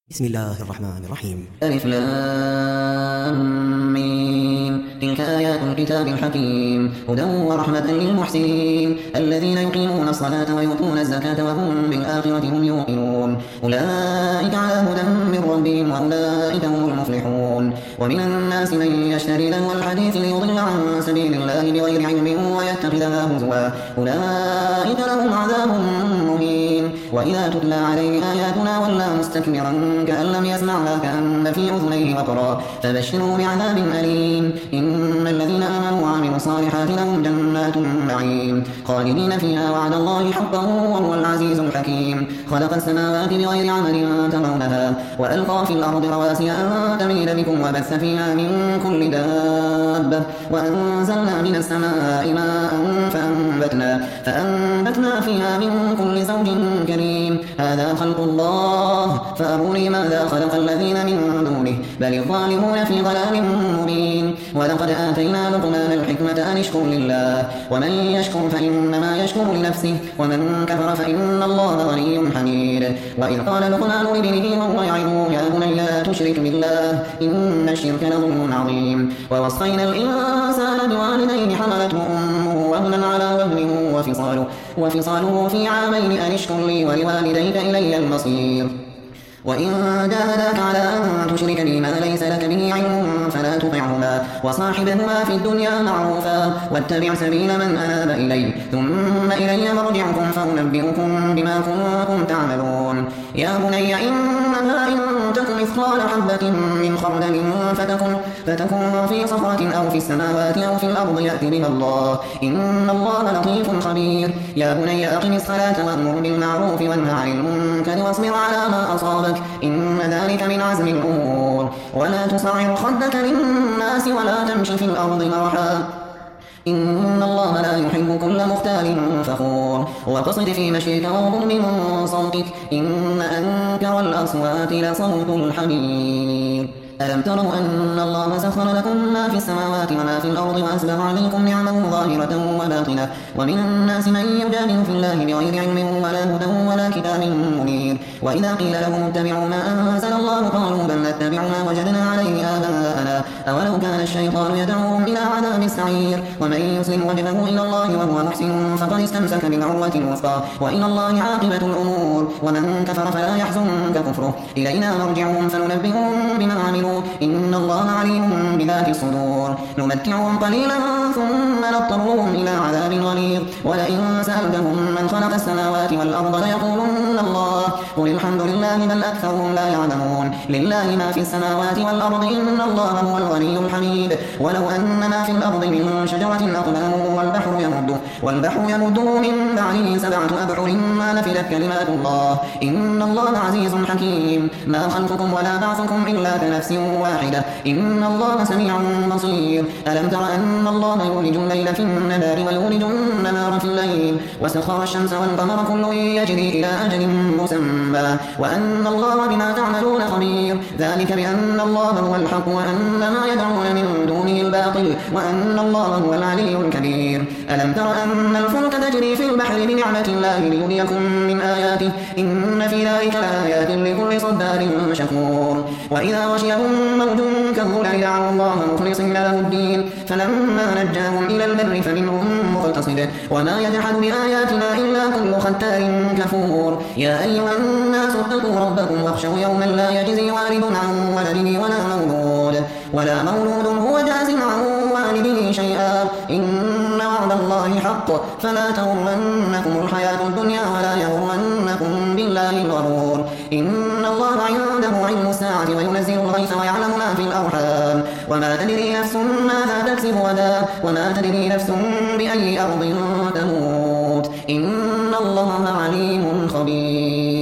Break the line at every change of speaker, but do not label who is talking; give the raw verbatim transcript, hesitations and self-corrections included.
بسم الله الرحمن الرحيم.
ألف لام ميم. تلك آيات الكتاب الحكيم هدى ورحمة للمحسنين الذين يقيمون الصلاة ويؤتون الزكاة وهم بالآخرة هم يوقنون أولئك على هدى من ربهم وأولئك هم المفلحون. ومن الناس من يشتري لهو الحديث ليضل عن سبيل الله بغير علم ويتخذها هزوا أولئك لهم عذاب مهين. وإذا تتلى عليه آياتنا ولى مستكبرا كأن لم يسمعها كأن في أذنيه وقرا فبشروا بعذاب أليم. إن الذين آمنوا وعملوا الصالحات لهم جنات النعيم خالدين فيها وعد الله حقا وهو العزيز الحكيم. خلق السماوات بغير عمل ترونها وألقى في الأرض رواسي أن تميد بكم وبث فيها من كل دابة وأنزلنا من السماء ماء فأنبتنا, فأنبتنا فيها من كل زوج كريم. هذا خلق الله فأروني ماذا خلق الذين من دونه بل الظالمون في ضلال مبين. ولقد آتينا لقمان الحكمة أن اشكر لله ومن يشكر فإنما يشكر لنفسه ومن كفر فإن الله غني حميد. وإذ قال لقمان لابنه وهو يعظه يا بني لا تشرك بالله إن الشرك لظلم عظيم. ووصينا الإنسان بوالديه حملته أمه وهنا على وهن وفصاله, وفصاله في عامين أن اشكر لي ولوالديك إلي المصير. وإن جاهداك على أن تشرك بي ما ليس لك به علم فلا تطعهما وصاحبهما في الدنيا معروفا واتبع سبيل من أناب إلي ثم إلي مرجعكم فأنبئكم بما كنتم تعملون. يا بني إنها إن تك مثقال حبة من خردل فتكن, فتكن في صخرة أو في السماوات أو في الأرض يأت بها الله إن الله لطيف خبير. يا بني أقم الصلاة وأمر بالمعروف وانه عن المنكر واصبر على ما أصابك إن ذلك من عزم الأمور. ولا تصعر خدك للناس ولا تمش في الأرض مرحا إن الله لا يحب كل مختال فخور. وقصد في مشيك واغضض من صوتك إن أنكر الأصوات لصوت الحمير. ألم تروا أن الله سخر لكم ما في السماوات وما في الأرض وأسبغ عليكم نعمه ظاهرة وباطنة ومن الناس من يجادل في الله بغير علم ولا هدى ولا كتاب منير. وإذا قيل لهم اتبعوا ما أنزل الله قالوا بل نتبع ما وجدنا عليه آباءنا أولو كان الشيطان يدعوهم إلى عذاب السعير. ومن يسلم وجهه إلى الله وهو محسن فقد استمسك بالعروة الوثقى وإلى الله عاقبة الأمور. ومن كفر فلا يحزنك كفره إلينا مرجعهم فننبئهم بما عملوا إن الله عليم بذات الصدور. نمتعهم قليلا ثم نضطرهم إلى عذاب غليظ. ولئن سألتهم من خلق السماوات والأرض ليقولن الله قل الحمد لله بل أكثرهم لا يعلمون. لله ما في السماوات والأرض إن الله هو الغني الحميد. ولو أن ما في الأرض من شجرة أقلام والبحر يمده, والبحر يمده من بعده سبعة أبحر ما نفدت كلمات الله إن الله عزيز حكيم. ما خلقكم ولا بعثكم إلا كنفس واحدة إن الله سميع بصير. ألم تر أن الله يولج الليل في النهار ويولج النهار في الليل وسخر الشمس والقمر كل يجري إلى أجل مسمى وأن الله بما تعملون خبير. ذلك بأن الله هو الحق وأن ما يدعون من دونه الباطل وأن الله هو العلي الكبير. ألم تر أن الفلك تجري في البحر بنعمة الله ليريكم من آياته إن في ذلك لآيات لكل صبار شكور. وإذا غشيهم موج كالظلل دعوا الله مخلصين له الدين فلما نجاهم إلى البر فمنهم مقتصد وما يجحد بآياتنا إلا كل ختار كفور. يا أيها الناس اتقوا ربكم واخشوا يوما لا يجزي والد عن ولده ولا مولود ولا مولود هو جاز عن والده شيئا إن وعد الله حق فلا تغرنكم الحياة الدنيا ولا يغرنكم بالله الغرور. إن الله عنده علم الساعة وينزل الغيث ويعلم ما في الأرحام وما تدري نفس ماذا تكسب غدا وما تدري نفس بأي أرض تموت إن الله عليم خبير.